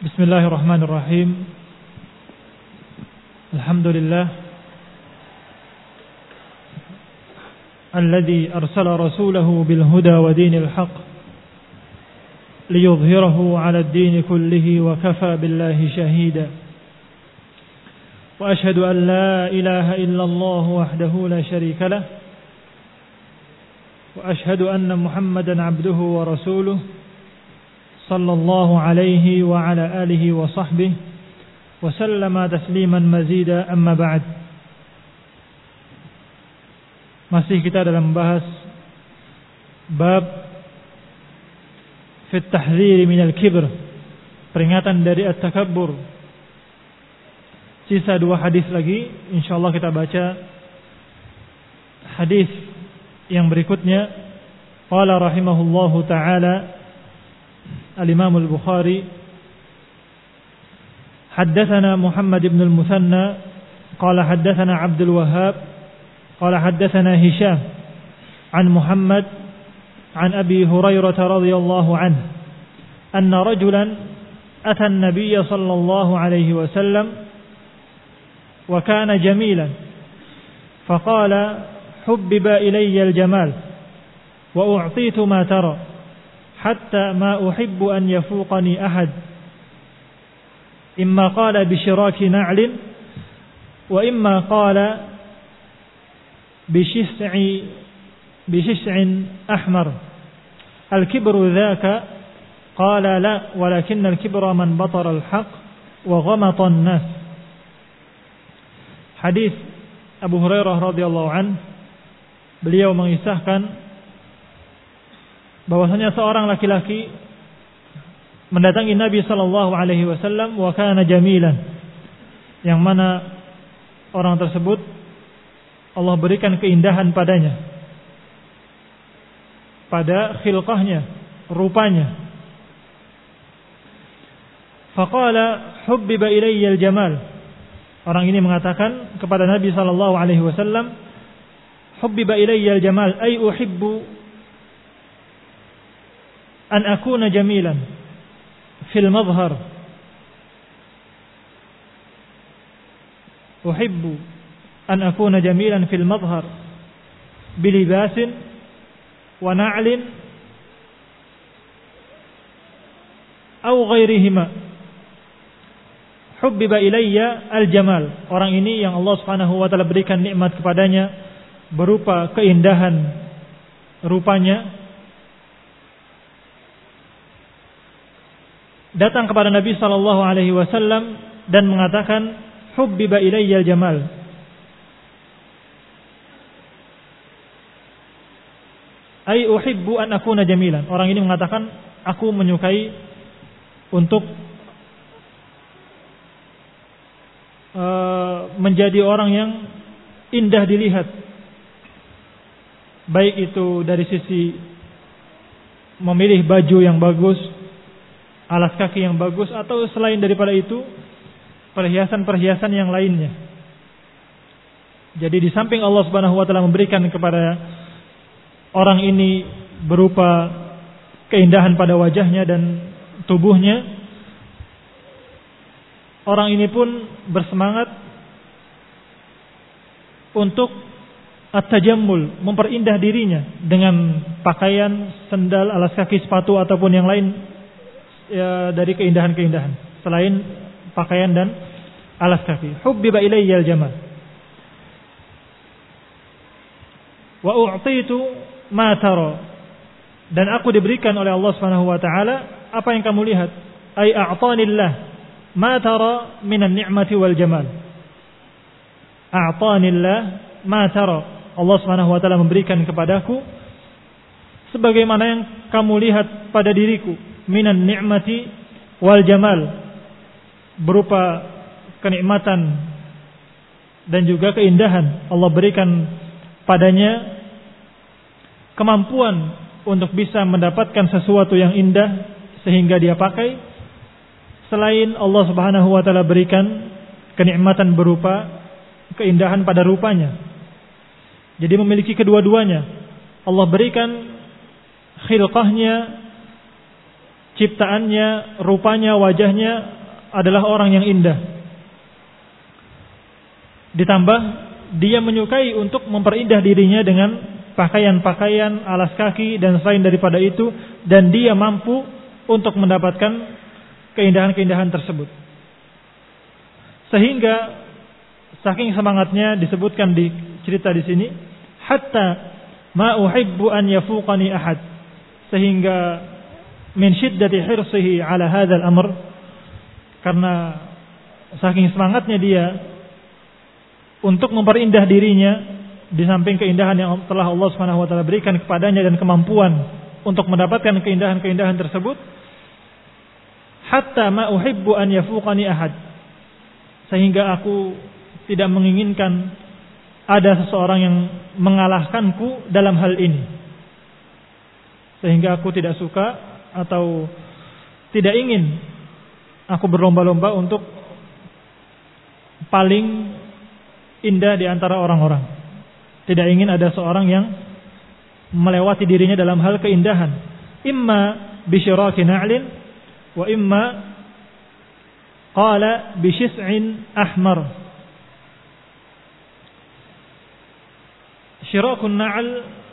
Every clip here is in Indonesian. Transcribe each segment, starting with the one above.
Bismillahirrahmanirrahim. Alhamdulillah alladzi arsala rasulahu bil huda wa dinil haqq liyudhhirahu 'ala ad-din kullihi wa kafa billahi shahida. Wa ashhadu an la ilaha illallah wahdahu la sharika lah wa ashhadu anna Muhammadan 'abduhu wa rasuluhu sallallahu alaihi wa ala alihi wa sahbihi wa sallama tasliman mazida, amma ba'd. Masih kita dalam bahas bab fi at-tahdhir min al-kibr, peringatan dari at-takabbur. Sisa 2 hadis lagi, insyaallah kita baca hadis yang berikutnya. Qala rahimahullahu ta'ala الإمام البخاري حدثنا محمد بن المثنى قال حدثنا عبد الوهاب قال حدثنا هشام عن محمد عن أبي هريرة رضي الله عنه أن رجلا أتى النبي صلى الله عليه وسلم وكان جميلا فقال حبب إلي الجمال وأعطيت ما ترى حتى ما أحب أن يفوقني أحد إما قال بشراك نعل وإما قال بشسع أحمر الكبر ذاك قال لا ولكن الكبر من بطر الحق وغمط الناس. Hadis Abu Hurairah radhiyallahu anhu, beliau mengisahkan bahwasanya seorang laki-laki mendatangi Nabi sallallahu alaihi wasallam wa kana jamilan, yang mana orang tersebut Allah berikan keindahan padanya, pada khilqahnya, rupanya. Faqala hubbiba ilayya al-jamal. Orang ini mengatakan kepada Nabi sallallahu alaihi wasallam, hubbiba ilayya al-jamal ay uhibbu an akuna jamilan fil madhhar, uhibbu an akuna jamilan fil madhhar bilibasin wa na'lin aw ghairihima. Hubbiba ilayya al-jamal. Orang ini yang Allah Subhanahu wa taala berikan nikmat kepadanya berupa keindahan rupanya, datang kepada Nabi sallallahu alaihi wasallam dan mengatakan hubbiba ilayya al-jamal, ay uhibbu an akuna jamilan. Orang ini mengatakan, aku menyukai untuk menjadi orang yang indah dilihat, baik itu dari sisi memilih baju yang bagus, alas kaki yang bagus, atau selain daripada itu perhiasan-perhiasan yang lainnya. Jadi di samping Allah Subhanahu wa taala memberikan kepada orang ini berupa keindahan pada wajahnya dan tubuhnya, orang ini pun bersemangat untuk at-tajammul, memperindah dirinya dengan pakaian, sendal, alas kaki, sepatu ataupun yang lain ya, dari keindahan-keindahan selain pakaian dan alas kaki. Hubbiba ilayya al-jamal wa u'titu ma tara, dan aku diberikan oleh Allah Subhanahu wa taala apa yang kamu lihat. Ai a'tanillah ma tara minan ni'mati wal jamal. A'tanillah ma tara, Allah Subhanahu wa taala memberikan kepadaku sebagaimana yang kamu lihat pada diriku, minan ni'mati wal jamal, berupa kenikmatan dan juga keindahan. Allah berikan padanya kemampuan untuk bisa mendapatkan sesuatu yang indah sehingga dia pakai. Selain Allah Subhanahu wa taala berikan kenikmatan berupa keindahan pada rupanya. Jadi memiliki kedua-duanya. Allah berikan khilqahnya, ciptaannya, rupanya, wajahnya adalah orang yang indah. Ditambah dia menyukai untuk memperindah dirinya dengan pakaian-pakaian, alas kaki dan selain daripada itu, dan dia mampu untuk mendapatkan keindahan-keindahan tersebut. Sehingga saking semangatnya disebutkan di cerita di sini, hatta ma uhibbu an yafuqani ahad, sehingga min syiddati hirsihi ala hadzal amr, karena saking semangatnya dia untuk memperindah dirinya di samping keindahan yang telah Allah Subhanahu wa taala berikan kepadanya dan kemampuan untuk mendapatkan keindahan-keindahan tersebut, hatta ma uhibbu an yafuqani ahad, sehingga aku tidak menginginkan ada seseorang yang mengalahkanku dalam hal ini, sehingga aku tidak suka atau tidak ingin aku berlomba-lomba untuk paling indah di antara orang-orang. Tidak ingin ada seorang yang melewati dirinya dalam hal keindahan. Imma bisyiraki na'lin wa imma qala bisyis'in ahmar. Syirakun na'al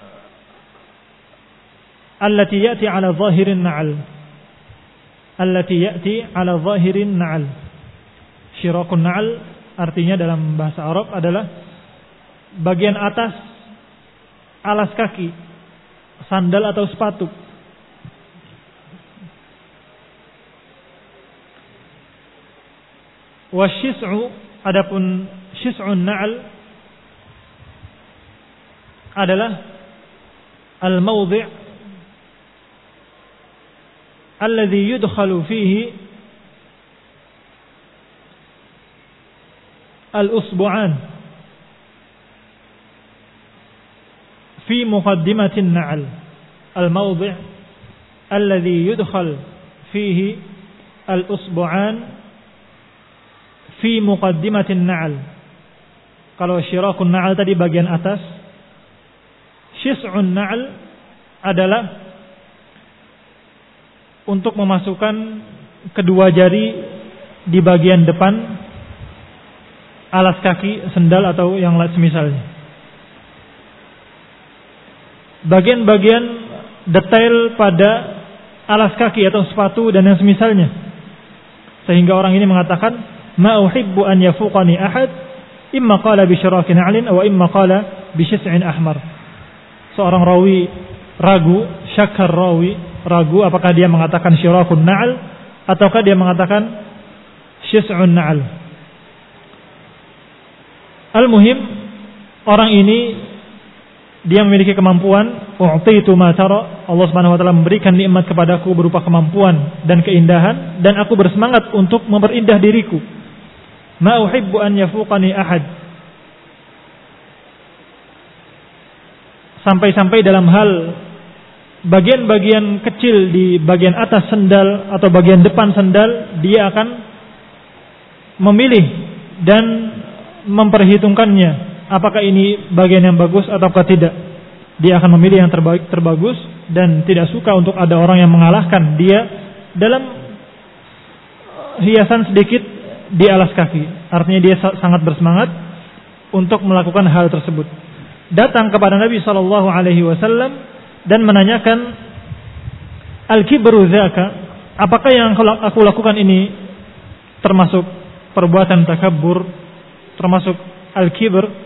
allati ya'ti ala zahirin na'al. Allati ya'ti ala zahirin na'al. Syirakun na'al artinya dalam bahasa Arab adalah bagian atas alas kaki, sandal atau sepatu. Wasyis'u, adapun syis'un na'al adalah al-mawdi' alladhi yudkhalu fihi al-usbu'an في مقدمة النعل. الموضع الذي يدخل فيه الأصبعان في مقدمة النعل. Kalau syirakun na'al tadi bagian atas, syis'un na'al adalah untuk memasukkan kedua jari di bagian depan alas kaki, sendal atau yang semisalnya. Bagian-bagian detail pada alas kaki atau sepatu dan yang semisalnya, sehingga orang ini mengatakan ma uhibbu an yafuqani ahad, imma qala bi syiraki na'lin wa imma qala bi syis'in ahmar. Seorang rawi ragu, syakkar rawi ragu apakah dia mengatakan syirakun na'al ataukah dia mengatakan syis'un na'al. Al-muhim, orang ini dia memiliki kemampuan, u'titu ma tara, Allah Subhanahu wa taala memberikan nikmat kepadaku berupa kemampuan dan keindahan, dan aku bersemangat untuk memperindah diriku. Ma uhibbu an yafuqani ahad. Sampai-sampai dalam hal bagian-bagian kecil di bagian atas sendal atau bagian depan sendal, dia akan memilih dan memperhitungkannya. Apakah ini bagian yang bagus ataukah tidak? Dia akan memilih yang terbagus dan tidak suka untuk ada orang yang mengalahkan dia dalam hiasan sedikit di alas kaki. Artinya dia sangat bersemangat untuk melakukan hal tersebut. Datang kepada Nabi SAW dan menanyakan, al-kibru dzaka, apakah yang aku lakukan ini termasuk perbuatan takabbur, termasuk al-kibr?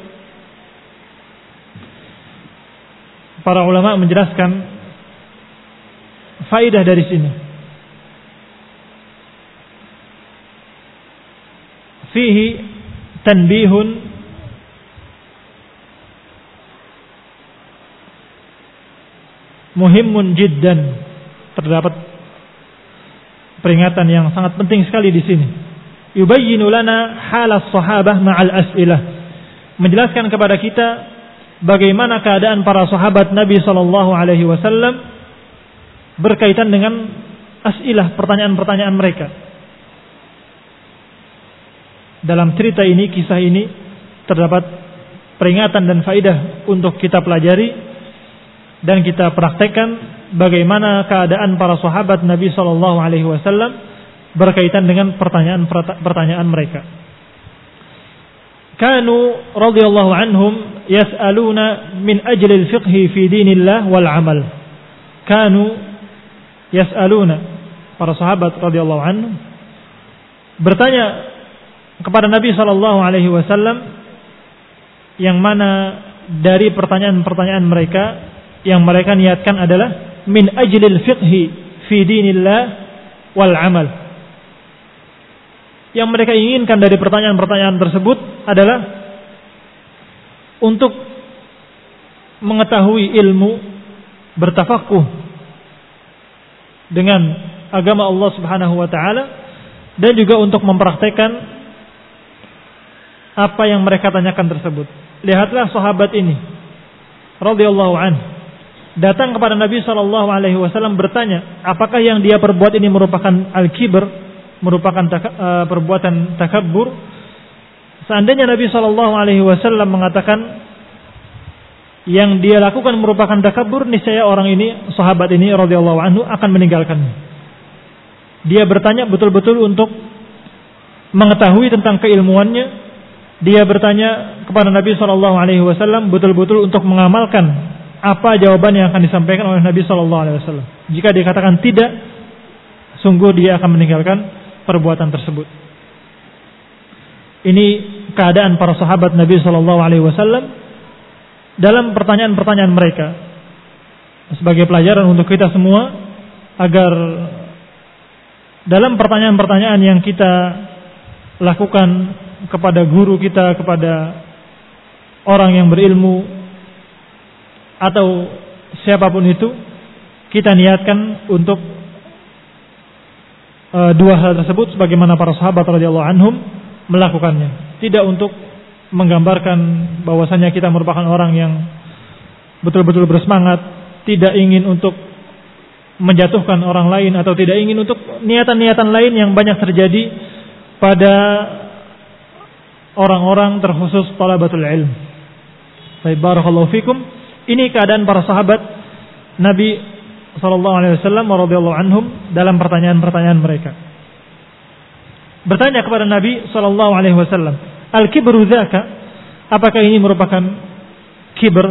Para ulama menjelaskan faedah dari sini. Fihi tanbihun muhimmun jiddan. Terdapat peringatan yang sangat penting sekali di sini. Yubayyinu lana halas sahabah ma'al as'ilah. Menjelaskan kepada kita bagaimana keadaan para sahabat Nabi SAW berkaitan dengan as'ilah, pertanyaan-pertanyaan mereka. Dalam cerita ini, kisah ini, terdapat peringatan dan faedah untuk kita pelajari dan kita praktekkan bagaimana keadaan para sahabat Nabi sallallahu alaihi wasallam berkaitan dengan pertanyaan mereka. Kanu radhiyallahu anhum yas'aluna min ajli al-fiqh fi dinillah wal 'amal. Kanu yas'aluna, para sahabat radhiyallahu anhum bertanya kepada Nabi sallallahu alaihi wasallam, yang mana dari pertanyaan-pertanyaan mereka yang mereka niatkan adalah min ajli al-fiqh fi dinillah wal 'amal. Yang mereka inginkan dari pertanyaan-pertanyaan tersebut adalah untuk mengetahui ilmu, bertafakuh dengan agama Allah Subhanahu wa taala, dan juga untuk mempraktekkan apa yang mereka tanyakan tersebut. Lihatlah sahabat ini radhiyallahu anhu datang kepada Nabi sallallahu alaihi wasallam bertanya, apakah yang dia perbuat ini merupakan al-kibr, merupakan perbuatan takabbur? Seandainya Nabi sallallahu alaihi wasallam mengatakan yang dia lakukan merupakan takabbur, niscaya orang ini, sahabat ini radhiyallahu anhu akan meninggalkannya. Dia bertanya betul-betul untuk mengetahui tentang keilmuannya. Dia bertanya kepada Nabi sallallahu alaihi wasallam betul-betul untuk mengamalkan apa jawaban yang akan disampaikan oleh Nabi sallallahu alaihi wasallam. Jika dikatakan tidak, sungguh dia akan meninggalkan perbuatan tersebut. Ini keadaan para sahabat Nabi sallallahu alaihi wasallam dalam pertanyaan-pertanyaan mereka, sebagai pelajaran untuk kita semua, agar dalam pertanyaan-pertanyaan yang kita lakukan kepada guru kita, kepada orang yang berilmu atau siapapun itu, kita niatkan untuk dua hal tersebut sebagaimana para sahabat radhiyallahu anhum melakukannya. Tidak untuk menggambarkan bahwasanya kita merupakan orang yang betul-betul bersemangat, tidak ingin untuk menjatuhkan orang lain, atau tidak ingin untuk niatan-niatan lain yang banyak terjadi pada orang-orang terkhusus thalabatul ilm. Baik, barakallahu fikum. Ini keadaan para sahabat Nabi sallallahu alaihi wasallam radhiyallahu anhum dalam pertanyaan-pertanyaan mereka. Bertanya kepada Nabi sallallahu alaihi wasallam, al-kibru dzaka, apakah ini merupakan kibr?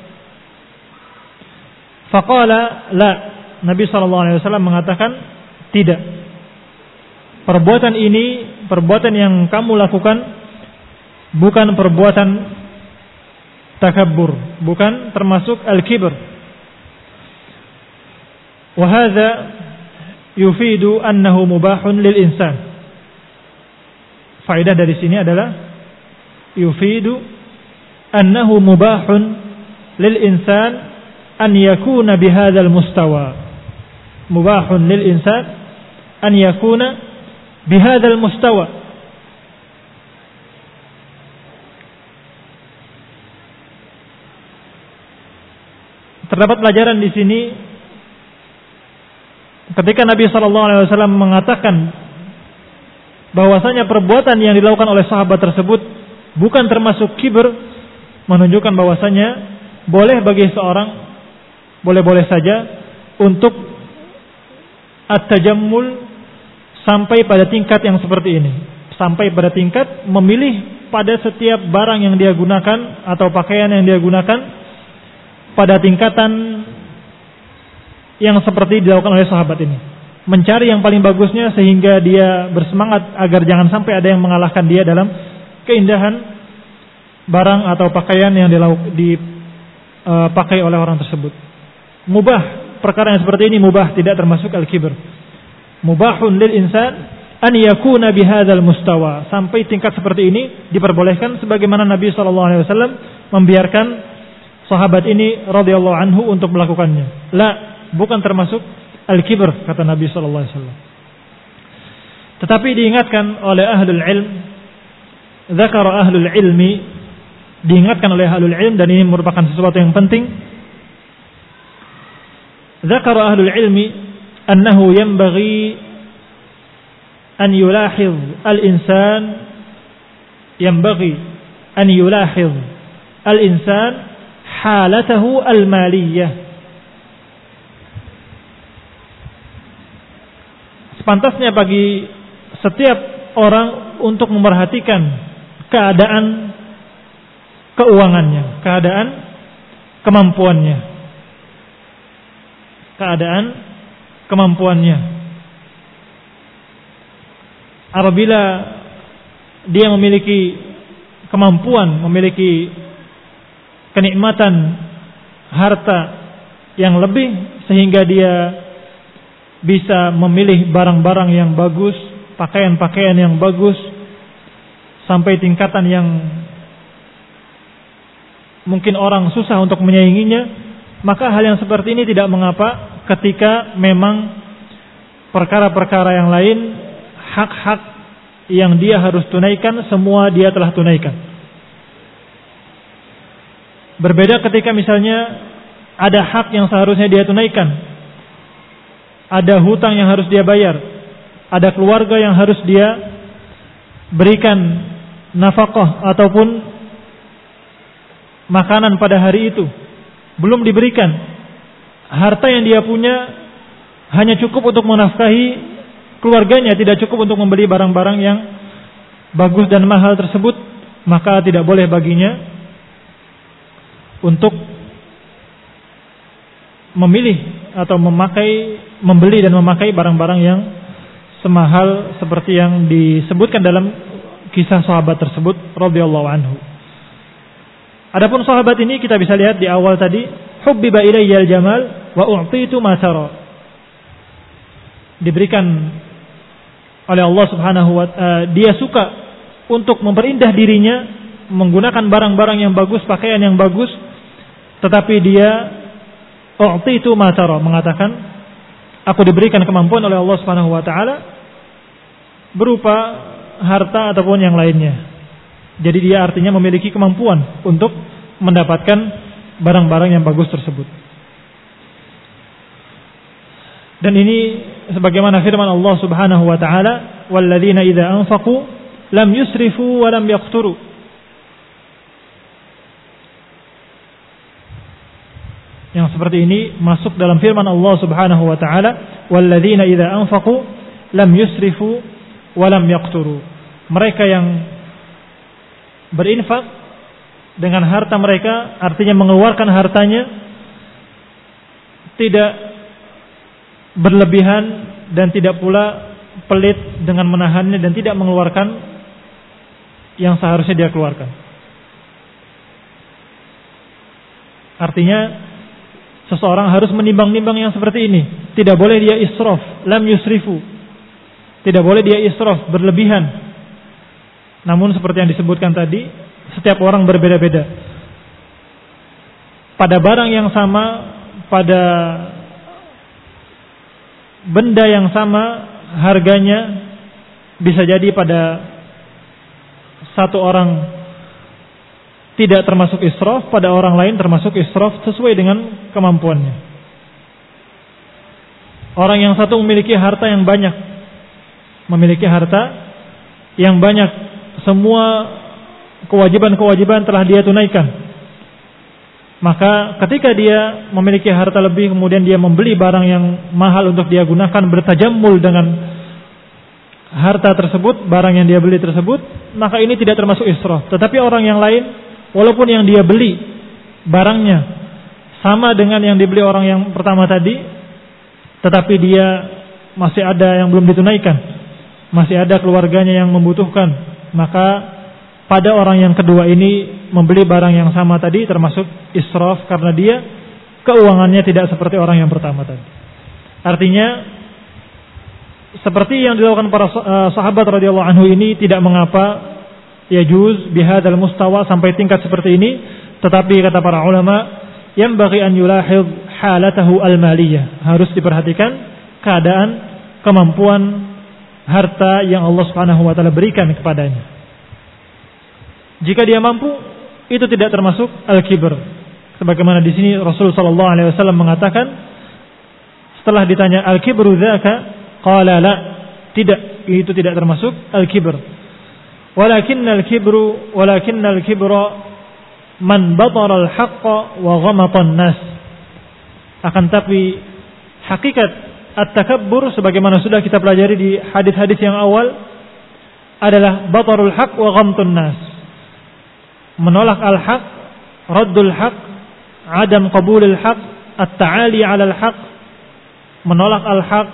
Faqala la. Nabi sallallahu alaihi wasallam mengatakan tidak. Perbuatan ini, perbuatan yang kamu lakukan bukan perbuatan takabbur, bukan termasuk al-kibr. Wa hadza yufidu annahu mubahun lil insan. Faedah dari sini adalah yufidu annahu mubahun lil insan an yakuna bihadzal mustawa. Mubahun lil insan an yakuna bihadzal mustawa. Terdapat pelajaran di sini ketika Nabi sallallahu alaihi wasallam mengatakan bahwasanya perbuatan yang dilakukan oleh sahabat tersebut bukan termasuk kibr, menunjukkan bahwasanya boleh bagi seorang, boleh-boleh saja untuk at-tajammul sampai pada tingkat yang seperti ini, sampai pada tingkat memilih pada setiap barang yang dia gunakan atau pakaian yang dia gunakan pada tingkatan yang seperti dilakukan oleh sahabat ini, mencari yang paling bagusnya sehingga dia bersemangat agar jangan sampai ada yang mengalahkan dia dalam keindahan barang atau pakaian yang dipakai oleh orang tersebut. Mubah, perkara yang seperti ini mubah, tidak termasuk al-kibr. Mubahun lil insan an yakuna bihadzal mustawa, sampai tingkat seperti ini diperbolehkan, sebagaimana Nabi sallallahu alaihi wasallam membiarkan sahabat ini radhiyallahu anhu untuk melakukannya. La, bukan termasuk al-kibr, kata Nabi sallallahu alaihi wasallam. Tetapi diingatkan oleh ahlul ilm, dzakara ahlul ilmi, diingatkan oleh ahlul ilm, dan ini merupakan sesuatu yang penting. Dzakara ahlul ilmi annahu yanbaghi an yulahiz al-insan, yanbaghi an yulahiz al-insan halatahu al-maliyah. sepantasnya bagi setiap orang untuk memperhatikan keadaan keuangannya, keadaan kemampuannya. Keadaan kemampuannya. Apabila dia memiliki kemampuan, memiliki kenikmatan harta yang lebih sehingga dia bisa memilih barang-barang yang bagus, pakaian-pakaian yang bagus, sampai tingkatan yang mungkin orang susah untuk menyainginya, maka hal yang seperti ini tidak mengapa ketika memang perkara-perkara yang lain, hak-hak yang dia harus tunaikan, semua dia telah tunaikan. Berbeda ketika misalnya ada hak yang seharusnya dia tunaikan, ada hutang yang harus dia bayar, ada keluarga yang harus dia berikan nafkah ataupun makanan pada hari itu, belum diberikan. Harta yang dia punya hanya cukup untuk menafkahi keluarganya, tidak cukup untuk membeli barang-barang yang bagus dan mahal tersebut, maka tidak boleh baginya untuk memilih atau membeli dan memakai barang-barang yang semahal seperti yang disebutkan dalam kisah sahabat tersebut radhiyallahu anhu. Adapun sahabat ini kita bisa lihat di awal tadi, hubbiba ilayyal jamal wa u'titu ma tara. Diberikan oleh Allah Subhanahu wa ta'ala, dia suka untuk memperindah dirinya menggunakan barang-barang yang bagus, pakaian yang bagus, tetapi dia u'titu ma tara, mengatakan aku diberikan kemampuan oleh Allah Subhanahu wa ta'ala berupa harta ataupun yang lainnya. Jadi dia artinya memiliki kemampuan untuk mendapatkan barang-barang yang bagus tersebut. Dan ini sebagaimana firman Allah Subhanahu wa ta'ala, walladzina idza anfaqu lam yusrifu wa lam yaqturu. Yang seperti ini masuk dalam firman Allah Subhanahu wa ta'ala, walladzina idza anfaqu lam yusrifu wa lam yaqturu. Mereka yang berinfak dengan harta mereka, artinya mengeluarkan hartanya tidak berlebihan dan tidak pula pelit dengan menahannya dan tidak mengeluarkan yang seharusnya dia keluarkan. Artinya seseorang harus menimbang-nimbang yang seperti ini. Tidak boleh dia israf, lam yusrifu. Tidak boleh dia israf, berlebihan. Namun seperti yang disebutkan tadi, setiap orang berbeda-beda. Pada barang yang sama, pada benda yang sama harganya, bisa jadi pada satu orang tidak termasuk israf, pada orang lain termasuk israf sesuai dengan kemampuannya. Orang yang satu memiliki harta yang banyak, semua kewajiban-kewajiban telah dia tunaikan. Maka ketika dia memiliki harta lebih, kemudian dia membeli barang yang mahal untuk dia gunakan, bertajammul dengan harta tersebut, barang yang dia beli tersebut, maka ini tidak termasuk israf. Tetapi orang yang lain, walaupun yang dia beli barangnya sama dengan yang dibeli orang yang pertama tadi, tetapi dia masih ada yang belum ditunaikan, masih ada keluarganya yang membutuhkan, maka pada orang yang kedua ini membeli barang yang sama tadi termasuk israf, karena dia keuangannya tidak seperti orang yang pertama tadi. Artinya seperti yang dilakukan para sahabat radhiyallahu anhu ini tidak mengapa, yajuz bihadzal mustawa, sampai tingkat seperti ini. Tetapi kata para ulama, yanbaghi an yulahidh halatahu al-maliyah, harus diperhatikan keadaan kemampuan harta yang Allah Subhanahu wa taala berikan kepadanya. Jika dia mampu, itu tidak termasuk al-kibr. Sebagaimana di sini Rasul sallallahu alaihi wasallam mengatakan, setelah ditanya al-kibru dzaka, qala la, tidak, itu tidak termasuk al-kibr. Walakinnal kibra man batara al-haqqa wa ghamata an-nas. Akan tapi hakikat at-takabbur sebagaimana sudah kita pelajari di hadis-hadis yang awal adalah batarul haq wa ghamtun nas. Menolak al-haq, raddul haq, adam qabulil haq, at-ta'ali 'alal haq, menolak al-haq,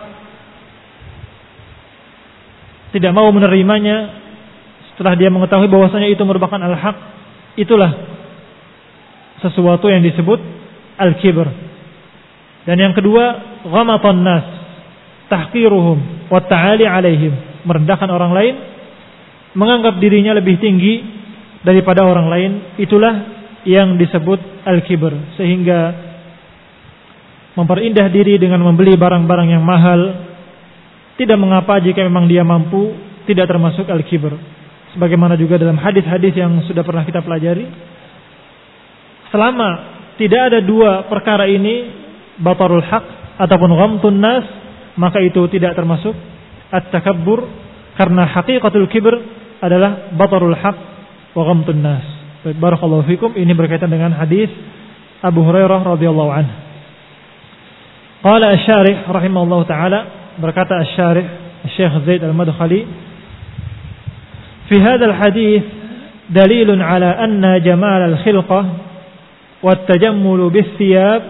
tidak mau menerimanya setelah dia mengetahui bahwasanya itu merupakan al-haq. Itulah sesuatu yang disebut al-kibr. Dan yang kedua, ghamatan nas, tahqiruhum wa ta'ali 'alaihim, merendahkan orang lain, menganggap dirinya lebih tinggi daripada orang lain. Itulah yang disebut al-kibr. Sehingga memperindah diri dengan membeli barang-barang yang mahal, tidak mengapa jika memang dia mampu, tidak termasuk al-kibr. Sebagaimana juga dalam hadis-hadis yang sudah pernah kita pelajari, selama tidak ada dua perkara ini, batarul haq ataupun ghamtun nas, maka itu tidak termasuk at-takabbur, karena haqiqatul kibr adalah batarul haq wa ghamtun nas. Barakallahu fikum. Ini berkaitan dengan hadis Abu Hurairah radhiyallahu anhu. Qala asy-syarih rahimahullahu taala, berkata asy-syarih Syekh Zaid Al-Madkhali, fi hadzal hadits dalilun ala anna jamal al-khilqah wa at-tajammul bis-thiyab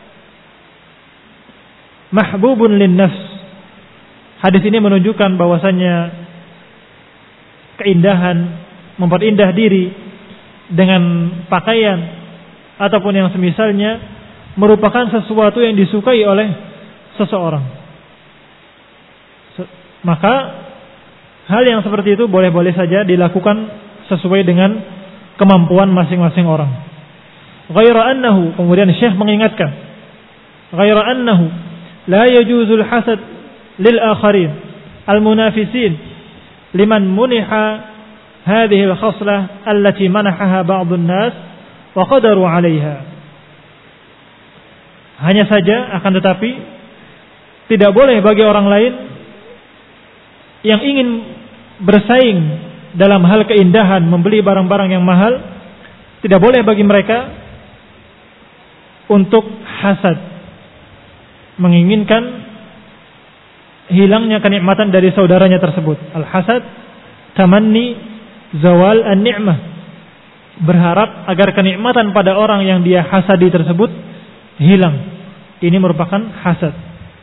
mahbubun lin-nafs. Hadis ini menunjukkan bahwasannya keindahan, memperindah diri dengan pakaian ataupun yang semisalnya merupakan sesuatu yang disukai oleh seseorang. Maka hal yang seperti itu boleh-boleh saja dilakukan sesuai dengan kemampuan masing-masing orang. Ghaira annahu, kemudian Syekh mengingatkan, ghaira annahu la yajuzul hasad lil akharin al-munafisin liman muniha hadhihi al-khaslah allati manahaha ba'dun nas wa qadaru 'alayha. Hanya saja, akan tetapi tidak boleh bagi orang lain yang ingin bersaing dalam hal keindahan, membeli barang-barang yang mahal, tidak boleh bagi mereka untuk hasad, menginginkan hilangnya kenikmatan dari saudaranya tersebut. Al-hasad tamanni zawal an-ni'mah, berharap agar kenikmatan pada orang yang dia hasadi tersebut hilang. Ini merupakan hasad.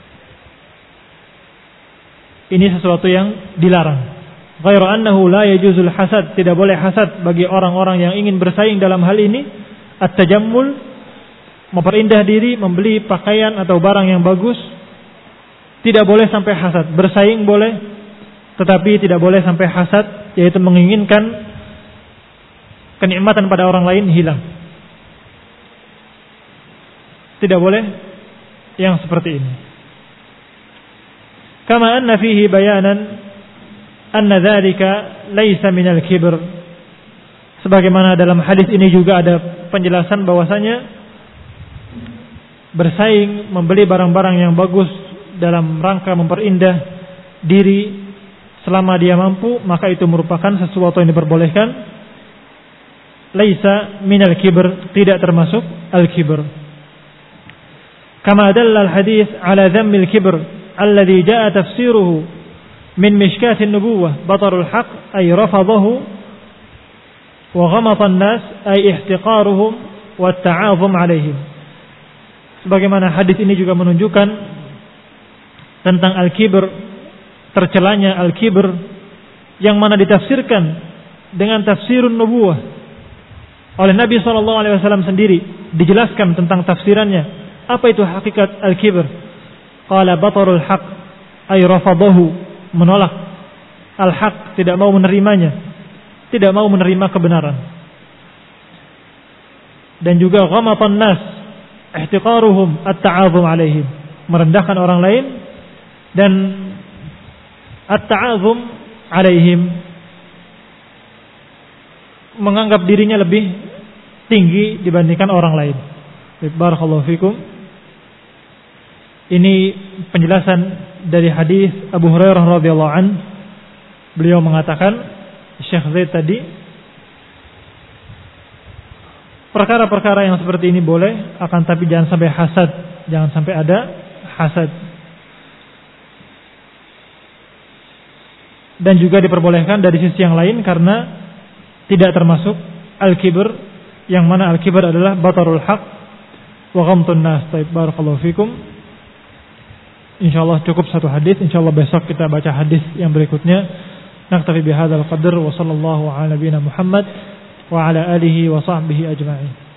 Ini sesuatu yang dilarang. Ghairu annahu la yajuzul hasad, tidak boleh hasad bagi orang-orang yang ingin bersaing dalam hal ini. At-tajammul, memperindah diri, membeli pakaian atau barang yang bagus, tidak boleh sampai hasad. Bersaing boleh, tetapi tidak boleh sampai hasad, yaitu menginginkan kenikmatan pada orang lain hilang. Tidak boleh yang seperti ini. Kama anna fihi bayanan anna dzalika laisa minal kibr. Sebagaimana dalam hadis ini juga ada penjelasan bahwasanya bersaing, membeli barang-barang yang bagus dalam rangka memperindah diri selama dia mampu, maka itu merupakan sesuatu yang diperbolehkan. Laisa minal kibr, tidak termasuk al-kibr. Kama dalla al-hadis ala dhammil kibr alladhi jaa tafsiruhu min mishkat an-nubuwah batarul haq ay rafadahu wa ghamata an-nas ay ihtiqaruhum wa ta'azum alaihim. Sebagaimana hadis ini juga menunjukkan tentang al-kibr, tercelanya al-kibr yang mana ditafsirkan dengan tafsirun nubuwah oleh Nabi SAW sendiri. Dijelaskan tentang tafsirannya. Apa itu hakikat al-kibr? Qala batarul haq ay rafadahu, menolak al-haq, tidak mau menerimanya, tidak mau menerima kebenaran. Dan juga ghamatan nas, ihtiqaruhum at-ta'azum alaihim, merendahkan orang lain dan at-ta'azum alaihim, menganggap dirinya lebih tinggi dibandingkan orang lain. Barakallahu fikum. Ini penjelasan dari hadis Abu Hurairah radhiyallahu an. Beliau mengatakan, Syekh Zaid tadi, perkara-perkara yang seperti ini boleh, akan tapi jangan sampai hasad, jangan sampai ada hasad. dan juga diperbolehkan dari sisi yang lain karena tidak termasuk al-kibr, yang mana al-kibr adalah batarul haq wa ghamtun nas. Barakallahu fikum. Insyaallah cukup satu hadis. Insyaallah besok kita baca hadis yang berikutnya. Naktafi bihadzal qadar wa sallallahu ala nabiyyina Muhammad wa ala alihi wa sahbihi ajma'in.